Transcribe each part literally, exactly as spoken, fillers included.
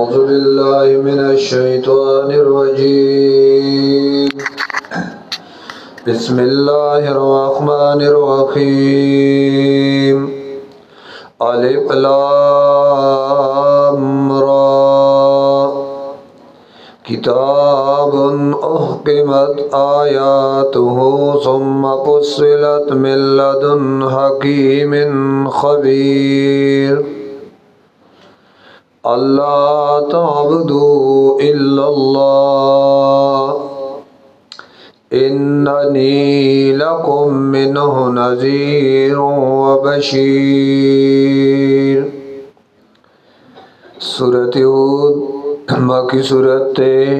أعوذ بالله من الشيطان الرجيم بسم الله الرحمن الرحيم ألف لام را كتاب أحكمت آياته ثم فصلت من لدن حكيم خبير ألا تعبدوا إلا الله إنني لكم منه نذير وبشير सूरत हूद मक्की सूरत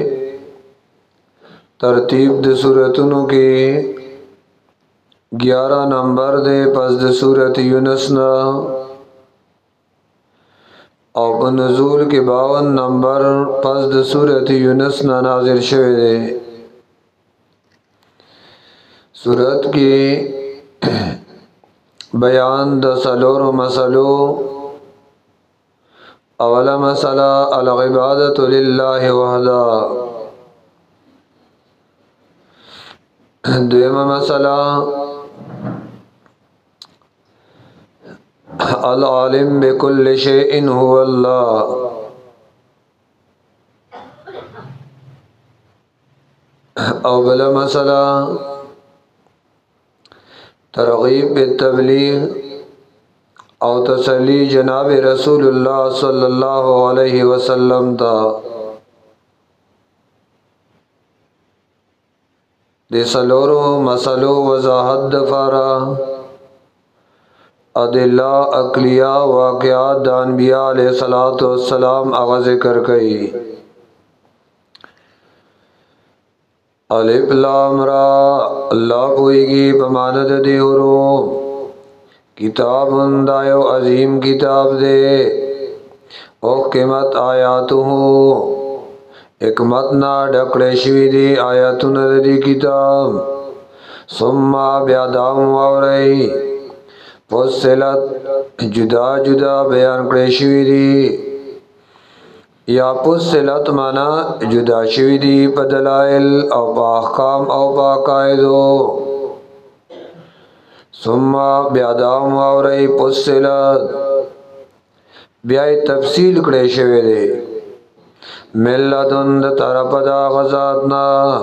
तरतीब द सूरतों के ग्यारह नंबर दे पस द सूरत यूनुस ना और नज़ूल के बावन नंबर पस द सूरत यूनुस ना नाज़िल शवे दे। सूरत की बयान द सलोर मसलो अवला मसला अल इबादतु लिल्लाहि वहदा, दुयमा मसला अल आलिम बिकुल्लि शैइन हुवल्लाह, अवला मसला तरगीब बित्तबलीग और तसली जनाब रसूलुल्लाह सल्लल्लाहु अलैहि वसल्लम ता दे सलोरो मसलो वजाहत दफारा अदिल्ला अकलिया वाक़यात दानबिया अलैहिस्सलातु वस्सलाम आगा ज़िक्र कई। अलिफ लाम रा अल्लाह पोईगी बमानद देवरो किताब दायो अजीम किताब दे ओहकमत आयातुहु हिकमत ना ढकड़े शिवी दे आयातुन दी किताब सुम्मा ब्यादाम वावरई फुस्सिलत जुदा जुदा बयान करे शिवी दी या फुस्सिलत माना जुदा शिवी दी बदलाइल और बाहकाम और बाकायदो सुम्मा ब्यादाम वावरई फुस्सिलत ब्याय तफसील करे शिवी दे मिल्लदुन तरपदा गजातना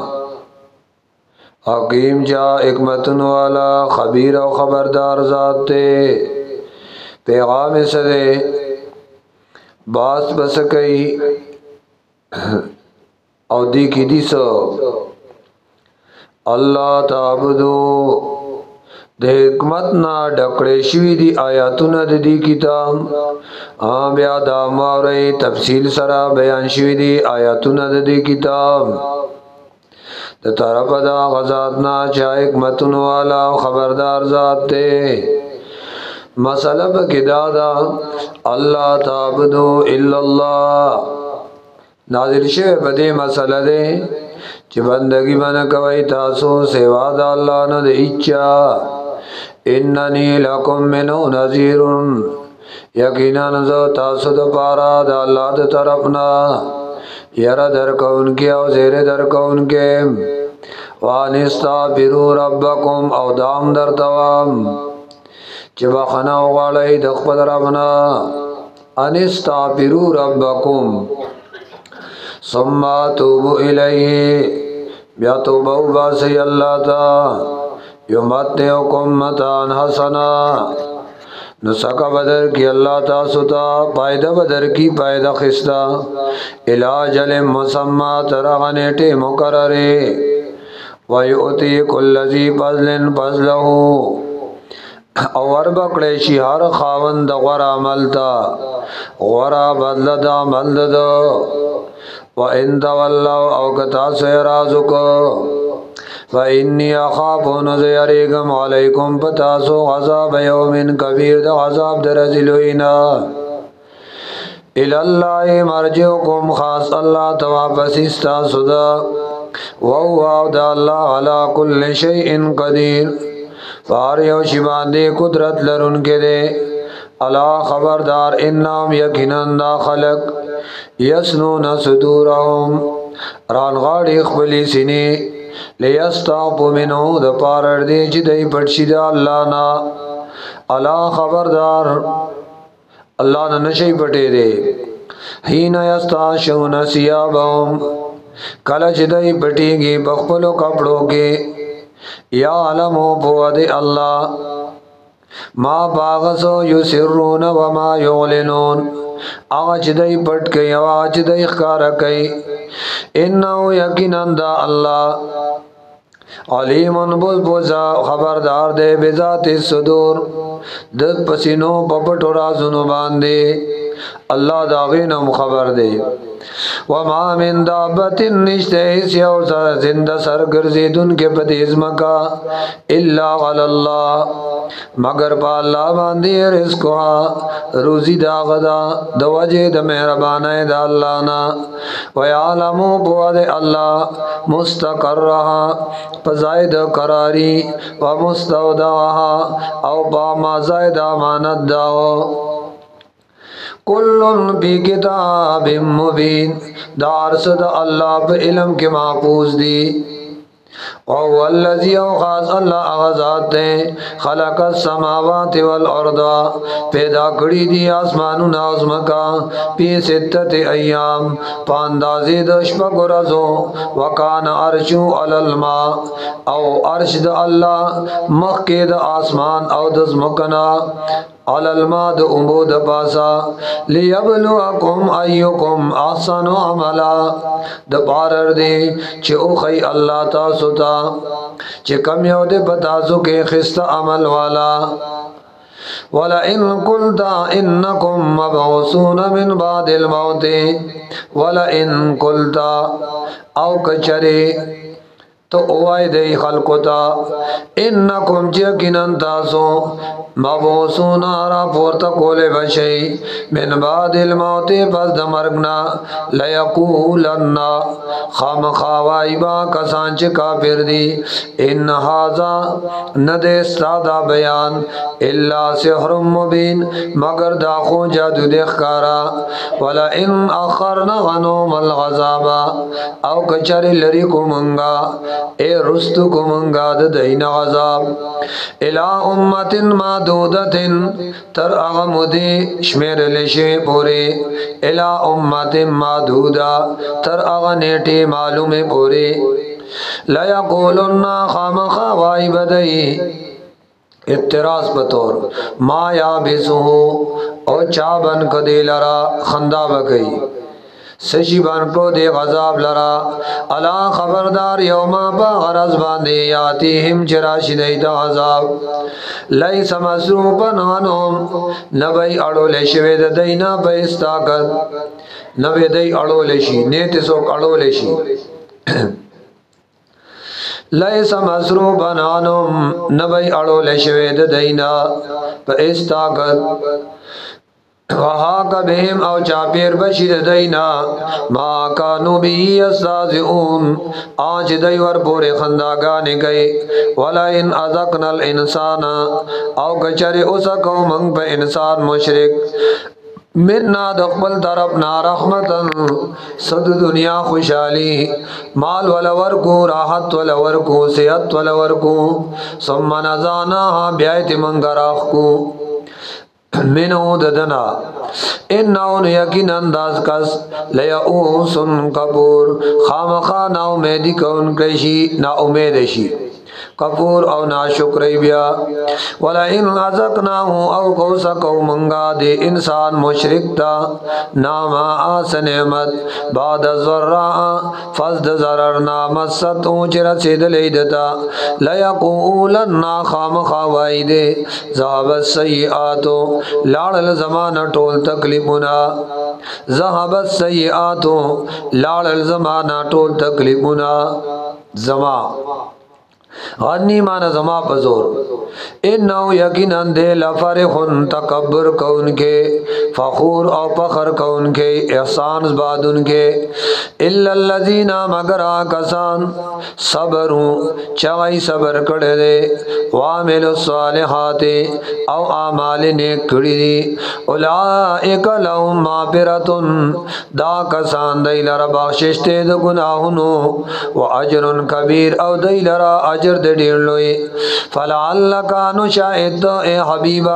हकीम जा हिकमतुन वाला खबीर और खबरदार ज़ात ते पैगाम सदे बास बस कई और दी की दिसो अल्लाह ताबुदो दे हिकमत ना ढकड़े शिवी दी आयातुन दी किताब हाँ ब्या दाम वावरई तफसील सरा बयान शिवी दी आयातुन दी किताब द तरफदा गजातना चा हिकमतुन वाला खबरदार ज़ात ते मसलब के दादा अल्लाह ताबुदु इल्लल्लाह नाज़िल शवे बदे मसला दे च बंदगी मन कवई तासो सेवा दा अल्लाह न दे इच्छा इन्ननी लकुम मिनु नज़ीरुन यकीनन ज़ो तासो द पारा दा अल्लाह द तरफना यरा दर कौन के और ज़ेरे दर कौन के वानिस्ताबिरु रब्बकुम और दाम दर तवाम चबा खना उगाड़ई दखपद रबना अनिस्ताबिरु रब्बकुम सुम्मा तूबु इलैहि ब्या तौबा बासी अल्लाह ता युमत्तिउकुम मतान हसना नुसका बदर की अल्लाह तासुता पायदा बदर की पायदा खिस्ता इलाजल मुसम्मा तरगनेटे मुकर्ररे वयुति कुल्लज़ी फज़लिन फज़लहु और बकड़े शिहार खावंद गरा मलता गरा बदलदा मलद व इंद वल्लव अवगता सेराजुको व इन्नी अखाफु नज़यरेगम अलैकुम पतासो अज़ाब यौमिन कबीर द अज़ाब दरजिलुइना इलल्लाहि मर्जिउकुम खास अल्लाह तवापसिस्ता सुदा वहुवा द अल्लाह अला कुल्लि शैइन कदीर फारियो शिबांदे कुदरत लरुन के दे अला खबरदार इन्नाम यकीनन दा खलक یسنون صدورهم رانغاڑی اخبلی سینی لیستعفو منہو دا پارر دی چی دی پڑشی دا اللہ نا اللہ خبردار اللہ نا نشی پٹے دے حین یستعشون سیابهم کلچ دی پٹی گی بخپلو کپڑوں کے یا علمو بود اللہ ما باغسو یسرون وما یعلنون آج دی پٹ کئی آج دی اخکار کئی انہو یقیناً دا اللہ علیم بز بزا خبردار دے بذات الصدور دد پسینو پپٹ و رازنو باندے اللہ داغینم خبر دے وما من دابت نشتے اس یو زندہ سرگرزیدن کے پدیز مکا الا علی اللہ مگر پا اللہ باندی رزقها روزی دا غدا دا وجہ دا مہربان دا اللہ نا ویعلمو بود اللہ مستقرها پزائد قراری ومستودعها او با ما زائد امانت داو کلن بی کتاب مبین دارس دا اللہ پہ علم کے محفوظ دی وهو الذي خاص اللہ اغزاد دے خلق السماوات والارض پیدا کری دی آسمانون آزمکا پی ستت ایام پاندازی دشپک رزو وکان عرشو علی الماء او عرش دا اللہ مخی دا آسمان او دزمکنا علی الماء دا امود پاسا لیبلوکم ایوکم احسن عملا دا پارر دے چھ اوخی اللہ تاسو تا چھ کم یو دے پتاسو کے خست عمل والا وَلَئِن قُلْتَ إِنَّكُمْ مَبْعُوثُونَ مِنْ بَعْدِ الْمَوْتِ وَلَئِن قُلْتَ او کچرے تو اوائی دی خلقتا انکم چکنن تاسو مبعوثون را پورتا کولے بشئی من بعد الموت پس دمرگنا لیقولن خام خوائی با کسان چھ کافر دی ان حاضا ندے استادا بیان الا سحر مبین مگر داخو جادو دیکھکارا ولئن اخرنا غنوم الغذابا او کچری لری کو منگا اے رستو کو منگا دین عذاب الہ امت معدودت تر اغمدی شمیر لشے پورے الہ امت معدودہ تر اغنیٹی معلوم پورے لیقولن خام خوائی بدئی اعتراض بطور ما یا بسو او چابن کدی لرا خندہ بکئی سشی بانکو دے غذاب لرا اللہ خبردار یوما پا غرز باندے یاتیہم چراشی دیتا عذاب لیس مسروپن عنہم نبی اڑو لیشوے دینا پا استاقت نبی دی اڑو لیشی نیتی سوک اڑو لیشی لیس مسروپن عنہم نبی اڑو لیشوے دینا پا استاقت وحاک بهم او چاپیر بشید دینا ما کانو بی استازعون آج دیور پورے خنداگانے گئے ولئن اذقنا الانسان او کچر اسکو منگ پہ انسان مشرک مننا دقبل طرفنا رحمتا صد دنیا خوشحالی مال ولورکو راحت ولورکو صحت ولورکو ثم نزاناها بیایت منگراخ کو منو ددنا انہون یقین انداز کس لیعوسن کپور خامخا نا امیدی کون کشی نا امیدشی کپور او نا شکری بیا ولئن عزقناہو او کوسکو منگا دے انسان مشرک تا ناما آس نعمت بعد ذرعا فزد ضرر نامت ست اونچ رسید لیدتا لیقولن خام خوائی دے ذہب السیئاتو لاڑل زمانہ ٹول تکلیفنا ذہب السیئاتو لاڑل زمانہ ٹول تکلیفنا زمان غنی مانا زما پزور انہو یقیناً دے لفرحن تکبر کون کے فخور او پخر کون کے احسان زباد ان کے الا الذین مگر آکسان صبروں چغی صبر کڑے دے وعملوا الصالحات او اعمال نیک کڑی دی اولئک لهم مغفرۃ دا کسان دی لرا بخشش تے د گناہونو و اجر کبیر او دی لرا اجر د ډیر لوی فلعلک نو شاهد اے حبیبا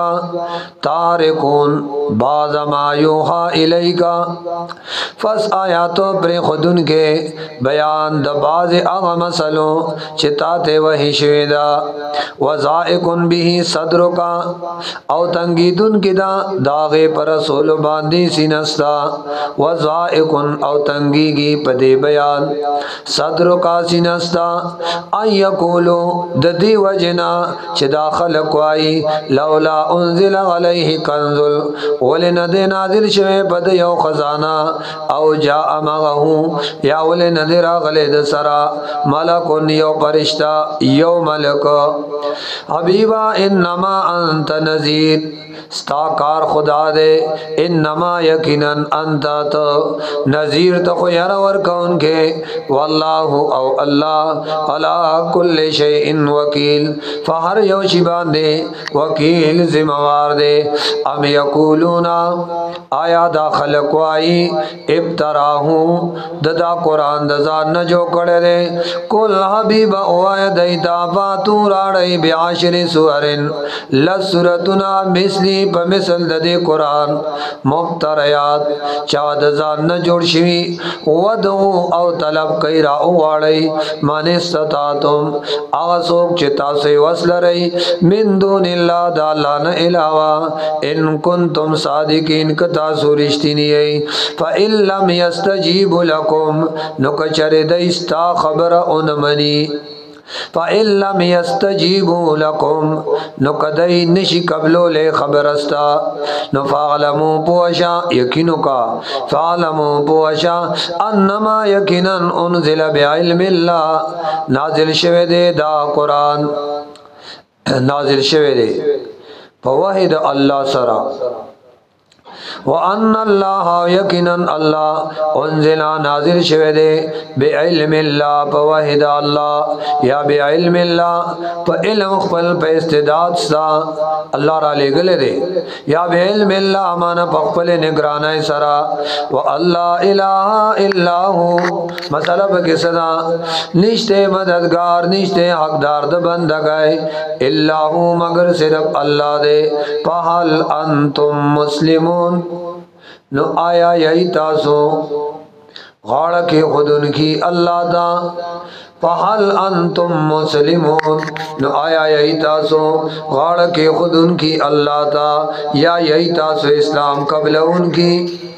تارکون بعض ما یوحى الیکا فس آیاتو پر خودن کے بیان د بعض اغا مسلو چتا تے وحی شویدا وزائقن به صدرکا او تنگیدن کی دا داغے پر رسول باندی سینستا وزائقن او تنگیگی پدے بیان صدرکا سینستا ان یقولو ددی وجنا چی داخل کوائی لولا انزل علیہ کنزل ولن دے نازل شوے پد یو خزانہ او جاء مغہو یا ولن دے راغلے دسرا ملکن یو پرشتہ یو ملک حبیبا انما انت نذیر ستا کار خدا دے انما یقیناً انتا تو نذیر تو خیر ورکون کے واللہ او اللہ علا کل شیئن وکیل فہر یو شبان دے وکیل ذموار دے ام یقولونا آیا دا خلقوائی ابتراہوں ددا قرآن دزان نجو کڑے دے کل حبیب اوائے دیتا فاتو راڑی بعشر سورن لسورتنا مثلی پمثل ددی قرآن مفتریات چاد زان نجوڑ شوی ودو او طلب کئی راو واڑی من استطاعتم آسوک چتا سے وصل رئی من دون اللہ دالان علاوہ ان کنتم صادقین کتا سورشتینی ای فإن لم يستجیب لکم نکچر دیستا خبر انمنی فإن لم يستجيبوا لكم نقدي نشي قبلو لے خبرستا نفعلمو پوشا یقینو کا فعلمو پوشا انما یقینا انزل بعلم اللہ نازل شوے دے دا قرآن نازل شوے دے فوحد اللہ سرا وان اللہ یقینا اللہ انزل نازل شوه دے بعلم اللہ بوحد اللہ یا بعلم اللہ په علم خپل په استعداد سا اللہ را لے گلے دے یا بعلم اللہ مانا په خپل نگرانی سرا واللہ الہ الا ہو مسئلہ پہ صدا نشتے مددگار نشتے حقدار د بندگائے الا ہو مگر صرف اللہ دے فہل انتم مسلمون نو آیا یہی تاسو غاڑ کے خودن کی اللہ دا فحل انتم مسلمون نو آیا یہی تاسو غاڑ کے خودن کی اللہ دا یا یہی تاسو اسلام قبل ان کی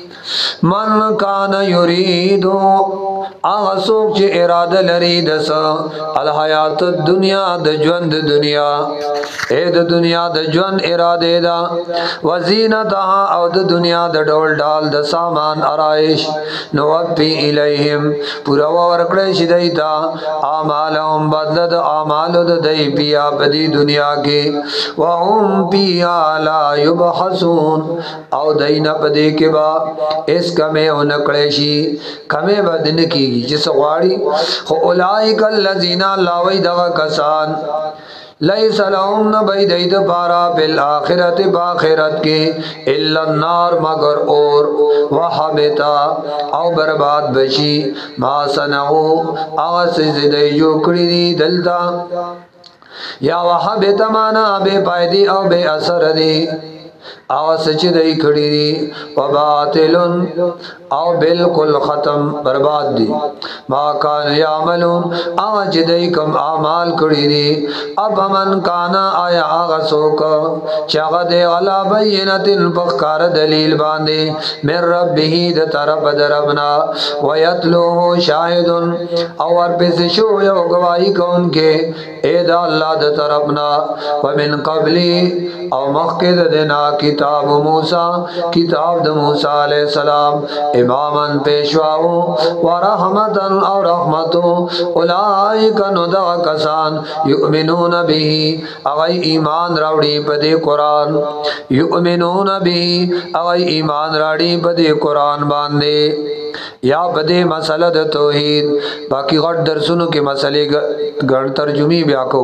من کان یریدو آغا سوک چی ارادہ لری دسا الحیات الدنیا د جوند دنیا اے د دنیا د جوند ارادے دا وزینتها او د دنیا د ڈول ڈال د سامان ارائش نوفی الیہم پورا ورکڑے شدیتا آمالهم بدلد آمال د دی پیا بدی دنیا کے وهم پیا لا یبحثون او دینا پدی کے با اس کمے انکڑے شی کمے بدن کیگی جس غاڑی خو اولائک اللذین لاوی دغا کسان لیس لهم نبی دید پارا بالآخرت باخرت کے الا النار مگر اور وحبتا او برباد بشی ما سنعو آغس زدی جو کری دی دلتا یا وحبتا مانا بے پائدی او بے اثر دی آغا سچ دی کھڑی دی وباطلن او بالکل ختم برباد دی ما کان یعملون آغا چدئی کم اعمال کھڑی دی اب من کانا آیا آغا سوکا چاگا دے غلا بینتن پخکار دلیل باندے من ربہی دا طرف دربنا ویتلوہ شاہدن اور پس شو یو گواہی کون کے اے دا اللہ دا طرفنا ومن قبلی او مخید دینا کتاب کتاب موسی کتاب د موسی علیہ السلام امامن پیشواو ورحمتن او رحمتو اولئک نو دا کسان یؤمنون به اغی ایمان راوڑی پدی قرآن یؤمنون به اغی ایمان راوڑی پدی قرآن باندے یا پدی مسئلہ د توحید باقی غٹ درسونو کی مسئلے گھر ترجمی بیا کو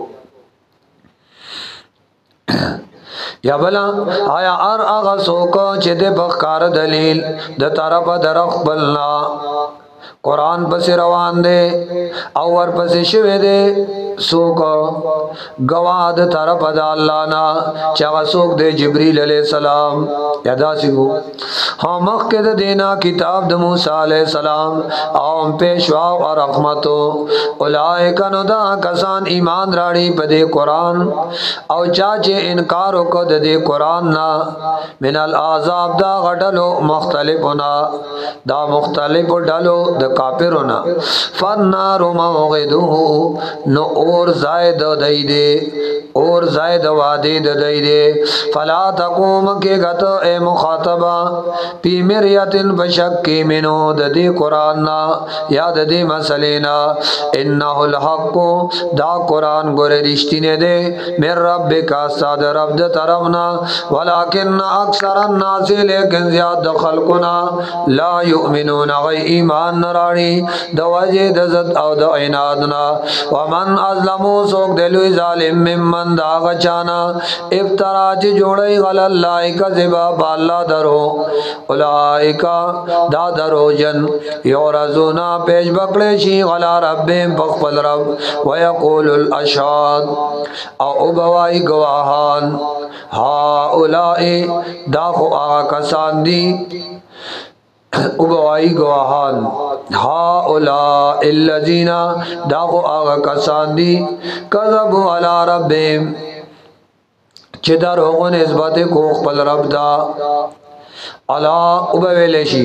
یا بلا آیا ار آغا سوکا چه دے بخکار دلیل د طرف درخ بلنا قرآن پس روان دے اور پس شوے دے سوکا گواد طرف دا اللہ نا چاگا سوک دے جبریل علیہ السلام یادا سکو ہاں مخد دینا کتاب دا موسیٰ علیہ السلام آم پیشواو اور رحمتو اولائکن دا کسان ایمان راڑی پدے قرآن او چاچے انکارو کد دے قرآن نا من العذاب دا غڈلو مختلفنا دا مختلف ڈلو دا کافرنا فنارو موغدو نو اور زائد دئی دے اور زائد وادی دئی دے فلا تقوم کے گت اے مخاطبہ پی مریتن بشکی منو ددی قرآن نا یا ددی مسلینا انہو الحق دا قرآن گورے رشتی نے دے میر رب کا ساد رب دا طرفنا ولیکن اکثر الناس لیکن زیاد خلقنا لا یؤمنون غی ایمان نرانی دا وجہ دزد او دا عنادنا ومن ازلمو سوک دلوی ظالم ممن دا غچانا افترا چی جوڑی غل اللہ کا زبا بالا درو اولائکا دا درو جن یورزونا پیش بکڑے شی غلا ربیم پخپل رب ویقول الاشاد او ابوائی گواہان ہا اولائی دا خو آغا کسان دی ابوائی گواہان ہا اولا الذین داغو آغا کسان دی کذبو علی ربیم چی در ہوگو نسبت کو خپل رب دا علا ابویلشی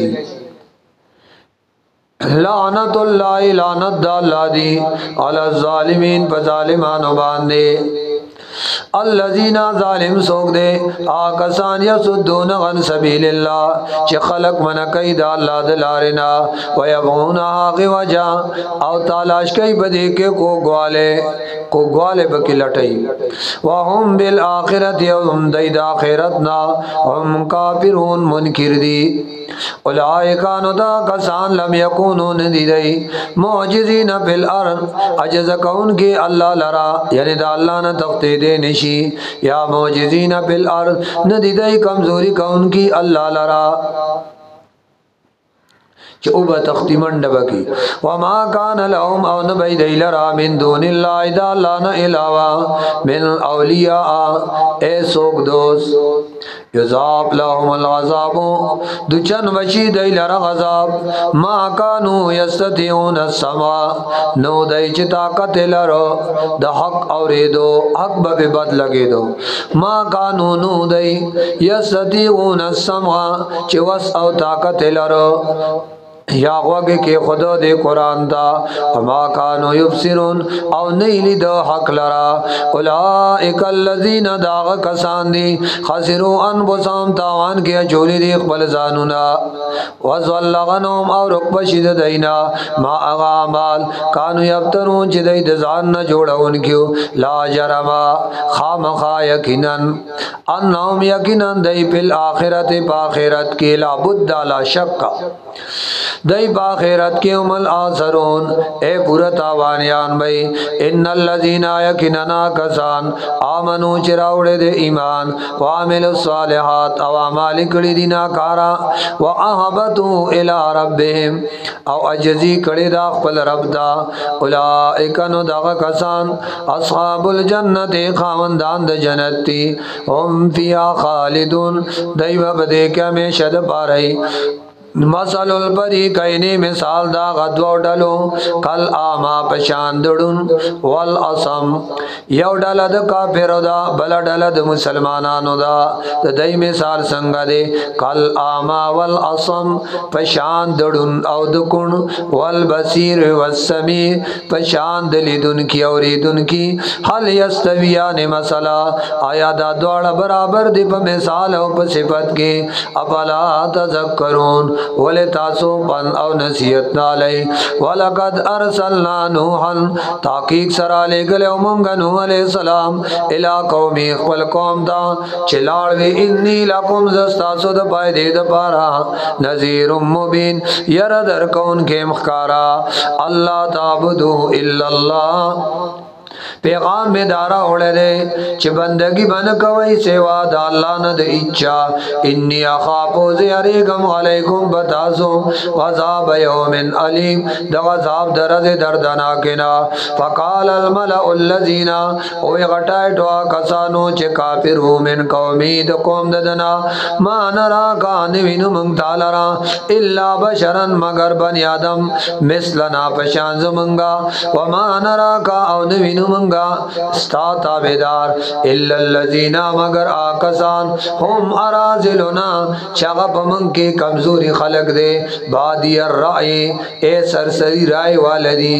لعنت اللہ لعنت دا اللہ دی علی الظالمین پا ظالمانو باندے الذین ظالم سوک دے آکسان یسدون غن سبیل اللہ چی خلق من قید اللہ دلارنا ویبغون آغی وجہ او تالاش کئی بدے کے کو گوالے کو گوالے بکی لٹئی وهم بالآخرت یوم دید آخرتنا هم کافرون منکر دی اولائکانو دا کسان لم یکونون دیدئی معجزین فی الارض عجز کون کی اللہ لرا یعنی دا اللہ نا تختی دے نشی یا معجزین فی الارض ندیدئی کمزوری کون کی اللہ لرا چی اوبا تختی منڈ بکی وما کان لهم او نبی دی لرا من دون اللہ دا اللہ نا علاوہ من اولیاء اے سوک دوست یذاب لهم العذاب دو چن وشی دی لرا غذاب ما کانو یستطیعون السما نو دی چی طاقت لرا دا حق اوریدو حق ببی بد لگی دو ما کانو نو دی یستطیعون السما چی وس او طاقت لرا یا غوگی کے خدا دے قرآن دا وما کانو یبصرون او نیلی دا حق لرا اولائک اللذین داغ کسان دی خسرو انبسام تاوان کیا چولی دی اقبل زانونا وزولغنهم او رکبشید دینا ما اغامال کانو یبترون چی دی دزان نجوڑا انکیو لا جرما خام خا یقینن انہم یقینن دی پی الاخرت پا آخرت کی لا بد لا شکا دائی باخیرت کے امال آثرون اے پورا تاوانیان بھئی ان اللذین یکننا کسان آمنو چراوڑے دے ایمان وعمل الصالحات او عمال کڑی دینا کارا وآہبتو الى ربهم او عجزی کڑی دا خپل رب دا اولائکنو دا کسان اصحاب الجنت خاوندان دا جنت تی ہم فیا خالدون دائی بابدے کیا میں شد پا رہی مثل الفریقین مثال دا غدو ډلو کل آما پشان دړون والاصم یو ډله د کافرو دا بل ډله د مسلمانانو دا د دې مثال څنګه دی کل آما والاصم پشان دړون او د کون والبصیر والسمیع پشان د لیدون کی اوریدون کی هل یستویان مثلا آیا دا دواړه برابر دی په مثال او په صفت کې افلا تذکرون ول تاسو بن او نصیحت نالی ولقد ارسلنا نوحا تحقیق سرا لګل مونږ نوح علیہ السلام الی قوم خپل قوم دا چلاړ وی انی لکم زستاسو د پایدې د پارا نذیر مبین ير در کون کې مخکارا الله تعبدو الا الله پیغام میں دارا اوڑے دے چھ بندگی بن کوئی سوا دا اللہ نہ دے اچھا انی اخافو زیاریگم علیکم بتاسو غذاب یوم علیم دا غذاب درد دردناکنا فقال الملأ الذین اوی غٹائی ٹوا کسانو چھ کافرو من قومی دا قوم ددنا ما نرا کانوینو منگتالرا الا بشرن مگر بنی آدم مثلنا پشانز منگا وما نرا کا اونوینو منگا ستا تابدار الا الذین مگر آکسان هم ارازلنا چاگا من کے کمزوری خلق دے بادی الرأی اے سرسری رائے والدی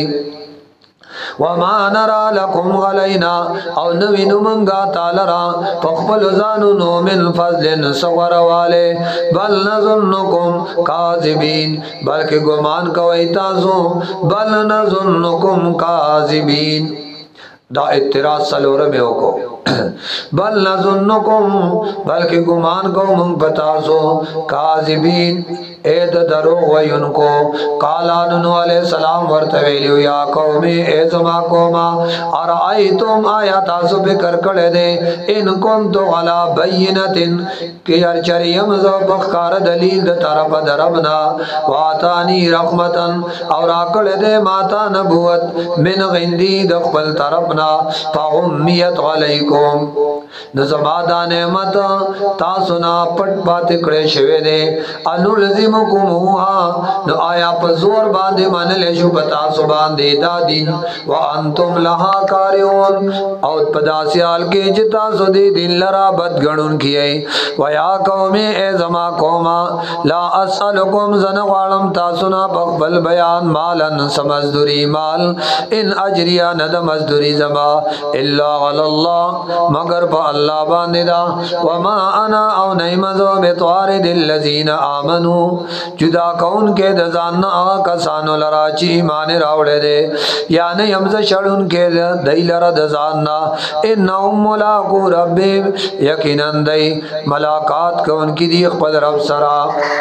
وما نرى لكم غلينا او نوینو منگا تالرا فقبل زانونو من فضل صغر والے بل نظنکم کاذبین بلکہ گمان کوئی تازو بل نظنکم کاذبین دا اعتراض سلور میں ہوکو بل نظنکم بلکہ گمان کو منگ پتاسو کاذبین اید دروغ وینکو قالانو علیہ السلام ورتویلیو یا قومی ایزما قوما ارائیتم آیا تاسو بکر کڑے دے ان کنتو غلا بینتن کہ ارچریم زو بخکار دلیل دا طرف دربنا واتانی رحمتن اور آکڑے دے ماتا نبوت من غندی دقبل طرفنا فغمیت علیکم نظما دا نعمت تاسونا پٹ پات کڑے شوے دے انو لزمکموها نو آیا پزور باندے من لیشو بتاسو باندے دا دین وانتم لہا کاریون او پداسیال کے جتاسو دے دین لرا بدگنون کیے ویا قومی اے زما قوما لا اسألکم زنوالم تاسونا بقبل بیان مالن سمزدوری مال ان اجریا ند مزدوری زما الا غلاللہ مگر پا اللہ باندے دا وما انا او نیمزو بطوارد اللذین آمنو جدا کون کے دزاننا آغا کسانو لرا چی ایمان راوڑے دے یعنی ہمز شڑن کے دی لرا دزاننا انہم ملاقو ربی یقیناً دی ملاقات کون کی دی اقبل رب سرا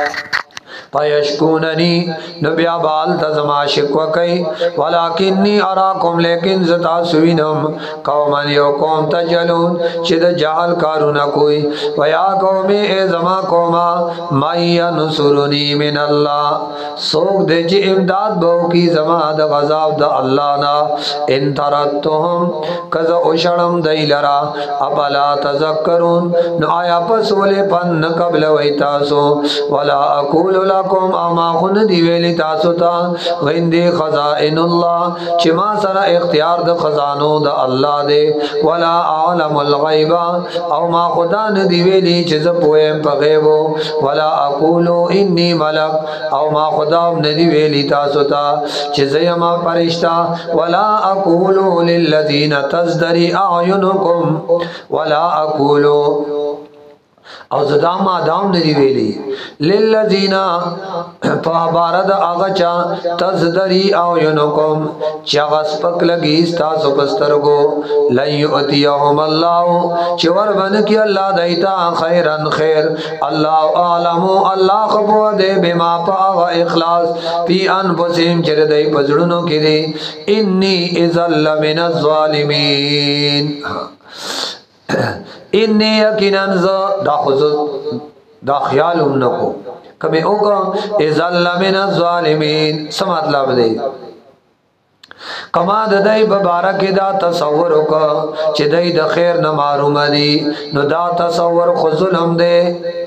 فیشکوننی نبیا بال تزما شکوہ کئی ولیکنی اراکم لیکن زتا سوینم قومن یو قوم تجلون چید جہل کارونا کوئی ویا قومی اے زما قوما مائی نصرنی من اللہ سوک دے جی امداد بہو کی زما دا غذاب دا اللہ نا ان ترتهم کز اشڑم دی لرا اپلا تذکرون نو آیا پسول پن قبل ویتاسو ولا اقول لکم اما خون دیویلی تاسو تا غندی خزائن اللہ چما سر اختیار دا خزانو دا اللہ دے ولا عالم الغیبا او ما خدا ندیویلی چیز پویم پا غیبو ولا اقولو انی ملک او ما خدا ندیویلی تاسو تا چیز یما پرشتا ولا اقولو للذین تزدری اعینکم ولا اقولو او زدام آدام ندی ویلی للذین فابارد آغچا تزدری آیونکم چغس پک لگی استاسو پسترگو لن یؤتیہم اللہ چور بن کی اللہ دیتا خیرن خیر اللہ عالمو اللہ خبو دے بما پاغ اخلاص پی انفسیم چر دی پزڑنو کی دی انی ازل من الظالمین انی یقیناً ز دا خصوص دا خیال امنکو کمی اوکا ازال من الظالمین سمطلب دے کما ددائی ببارک دا تصور اوکا چی دائی دا خیر نماروم دی نو دا تصور خو ظلم دے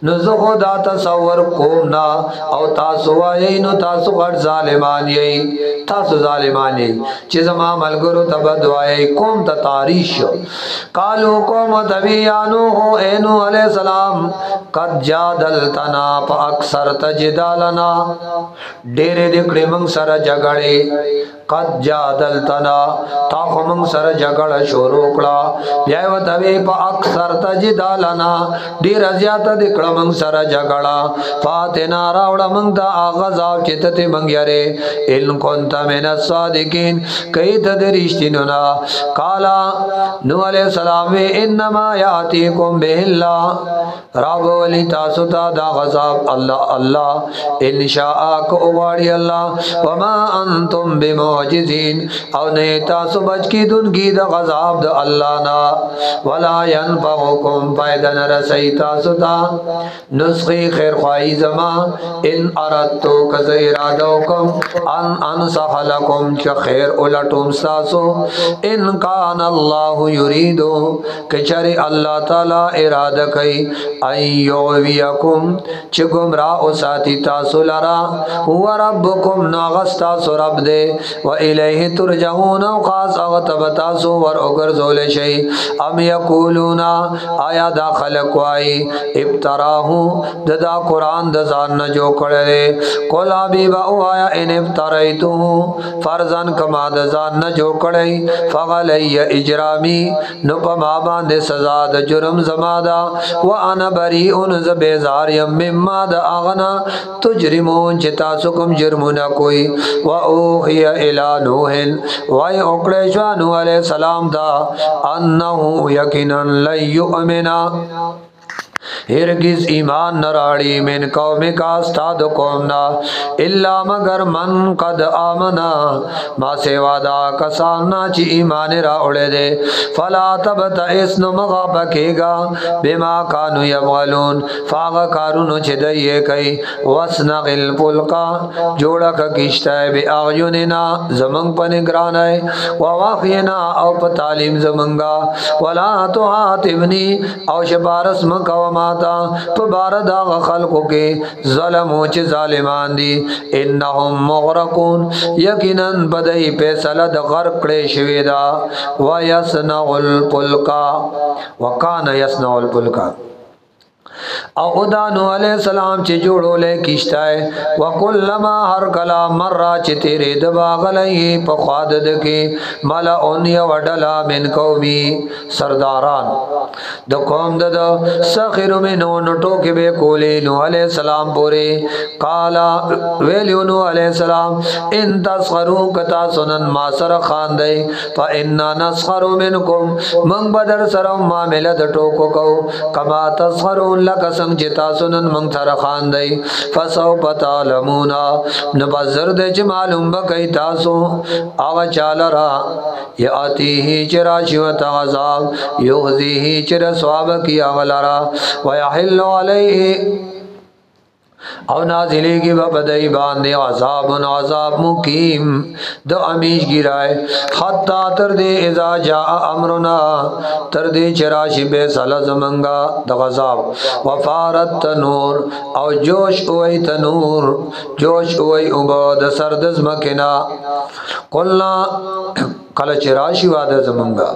نو زه خو دا تصور کوم نا او تاسو وایي نو تاسو غټ ظالمان یې تاسو ظالمان یې چې زما ملګرو ته بد وایي قوم ته تاریخ قالو قوم تبیانو هو اینو علیہ السلام قد جادلتنا فاکثر تجدالنا ډېر دې کړې موږ سره جګړې قد جادلتنا تا خو موږ سره جګړه شروع کړه بیا وته وی په اکثر تجدالنا ډیر زیات دې کړه موږ سره جګړه فاتنا راوړه موږ دا غزا چې ته موږ یاره ان كنت من الصادقین کید دې رښتینو نا قالا نو علیہ السلام انما یاتیکم به الله رب ولی تاسو ته دا غزا الله الله ان شاء کو غواړي الله وما انتم بمو معجزین او نه تاسو بچ کی دن کی د غضب د الله نا ولا ينفعكم فائدہ نه رسي تاسو ته نسخي خیر خوای زما ان اردتو کز اراده کوم ان انصح لكم چ خیر ولټوم تاسو ان کان الله یرید کچری الله تعالی اراده کوي ايوبيكم چ گمراه او ساتي تاسو لرا هو ربكم ناغستا سو رب دے و الیه ترجعون او خاص او تبتاسو ور اوګرځول شي ام یقولون آیا دا خلق وای ابتراه ددا قران د ځان نه جو کړي کولا بی با آیا ان ابتریته فرزن کما د ځان نه جو کړي فغلی اجرامی نو په ما باندې سزا د جرم زما دا وانا بریء ز بیزار یم مما د اغنا تجرمون چې تاسو کوم جرمونه کوي و اوحی الى نوح وای اوکړې شو نوح علیہ السلام دا انه یقینا لن یؤمنا هرگز ایمان نراړي من قوم کا استاد قومنا الا مگر من قد امنا ما سیوا دا کسانا چې ایمان راوړې دي فلا تبتئس نو مغبکېگا بما كانوا يعملون فاغ کارونو چې دای کوي وسنغل پلقا جوړه کښته به اغیوننا زمنګ پنه ګرانای واخینا او په تعلیم زمنګا ولا تعاتبني او شبارس مکو ماتا تو باردا خلقو کې ظلمو چې ظالمان دي انهم مغرقون یقینا بدای فیصله د غرق کړي شوی دا ويصنع الفلکا وکانه يصنع الفلکا او ادا نو علیہ السلام چې جوړولې کیشتای وکلما هر کلا مره چې تیرې د باغلې په خادد کې ملا اون یا وډلا من قومي سرداران د قوم د سخر منو نټو کې به کولې نو علیہ السلام پورې قالا ویلو نو علیہ السلام ان تسخروا کتا سنن ما سر خاندای فإنا نسخر منکم من بدر سره معاملې د ټوکو کو کما تسخرون لک سنگ چتا سنن منگ تر خاندئی فسو پتالمونا نبازر دے چھ معلوم بکی تاسو آغا چالرا یاتی ہی چرا شیوت عذاب یغزی ہی چرا سواب کی آغلرا ویحلو علیہ او نازلی کی بپدائی باندے عذاب عذاب مقیم دو امیش گرائے حتی تردے ازا جاء امرنا تردے چراشی بے سلز منگا دا غذاب وفارت تنور او جوش اوئی تنور جوش اوئی عباد سردز مکنا قلنا قل چراشی وعدز منگا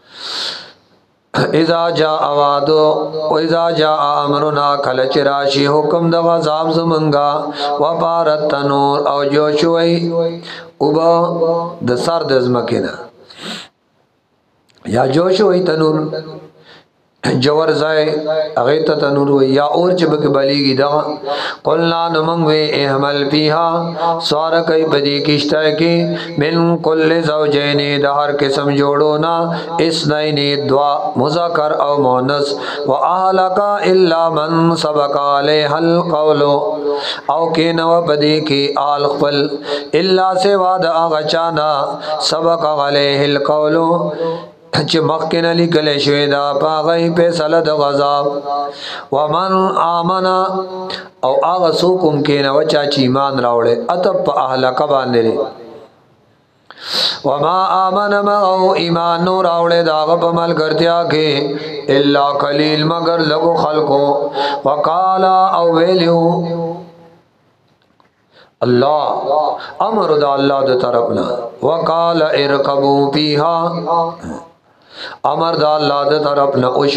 اذا جاء وعدو و اذا جاء امرنا کل چراشی حکم د غذاب زمنگا وفارت تنور او جوشوی اوبا د سر د زمکینا یا جوشوی تنور جوور زای اغیت تنور یا اور چبک بلیگی دا قلنا نمنگوی احمل پیها سوار کئی بدی کشتای کی من کل زوجین دہر قسم جوڑونا اسنین دعا مذکر او مونس و اہلکا الا من سبق علیہ القولو او کینو بدی کی آل خفل الا سوا دا اغچانا سبق علیہ القولو چې مخکې نه لیکل شوی دا پاغی فیصله د غذاب ومن آمنا او هغه څوک هم کې نه وچا چې ایمان راوړي اتب په اهلک باندې वमा आमन मगो ईमान नो रावड़े दाग पमल करत्या के इल्ला कलील मगर लगो खलको वकाला अवेलियो अल्लाह अमर दा अल्लाह द तरफना वकाल इरकबू पीहा अमर दा अल्लाह द तरफना उश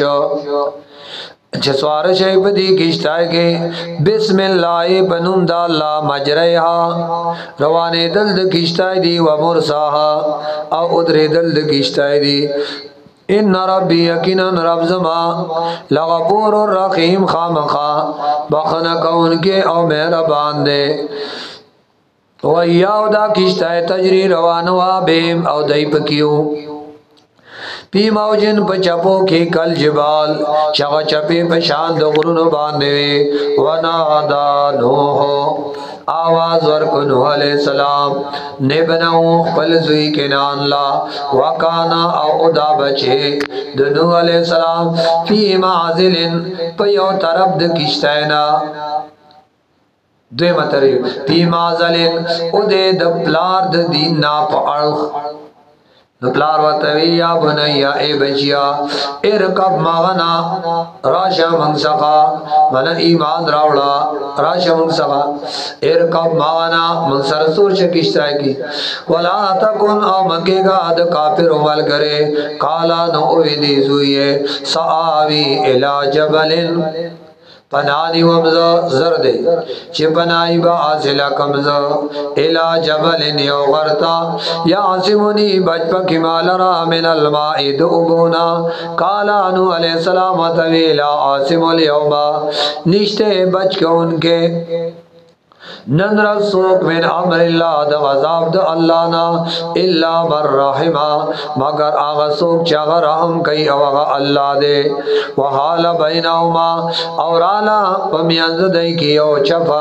जसवार शे बदी किश्ताए के बिस्मिल्लाह बनुम दा अल्लाह मजरहा रवाने दल्द किश्ताए दी व मुरसाहा औ उदरे दल्द किश्ताए दी इन रब्बी यकीनन रब ज़मा लगफूर रहीम खामखा बखन कौन के औ मेहरबान दे वयादा किश्ताए तजरी रवानवा बेम औ दई पकियो पी मौजिन पचपो के कल जिबाल चगा चपे पशान दगरुन बांधे वनादा नूहो आवाज वर्क नूह अलैहिस्सलाम ने बनाओ पल जुई के नान ला वकाना औदा बचे नूह अलैहिस्सलाम फी माजिलिन पयो तरफ द किश्तैना दे मतरी फी माजिलिन उदे द प्लार द दीन ना पअल प्लार वतवी या बनैया ए बचिया इरकब मागना राशा मंगसका मन ईमान रावड़ा राशा मंगसका इरकब मागना मंगसर सूर किश्ता की वला तकुन औ मकेगा अद काफिर उमल करे काला नो उदी जुए सावी इला जबलिन पनानी वमज़ा ज़रदे चिपनाई बा आसिला कमज़ा इला जबलिन योगरता या आसिमुनी बचपा किमालरा मिनल माई दुबुना काला नु अलैहिस्सलाम तवीला आसिमुल यौमा निश्ते बच के उनके नंदरा सोक मिन अमरिल्लाह द गज़ाब द अल्लाह ना इल्ला मर रहिमा मगर आगा सोक चागा रहम कई अवगा अल्लाह दे वहाला बैनाहुमा और आला पमियंज दई की ओ चफा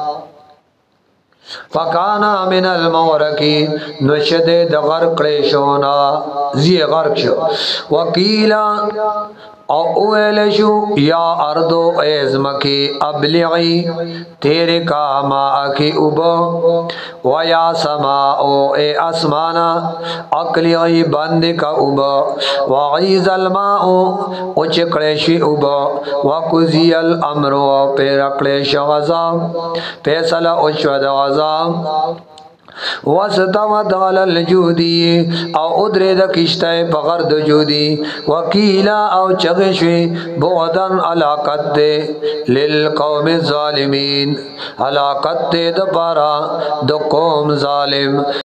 फकाना मिनल मौरकी नशदे द गर्कलेशोना जी गर्क वकीला औलशु या अर्दो एज़मकी अबलिगी तेरे कामा की उबो वया समा ओ ए आसमाना अकली बंद का उबो वगीज़ल माओ उचकड़ेशी उबो वकुजियल अमरो पेरकड़ेश गज़ाम फैसला उचवद गज़ाम वस्तवत अलल जूदी औ उदरे द किश्ते पगर द जूदी वकीला औ चगशे बुअदन अलाकत दे लिल कौम ज़ालिमीन अलाकत दे द पारा द कौम ज़ालिम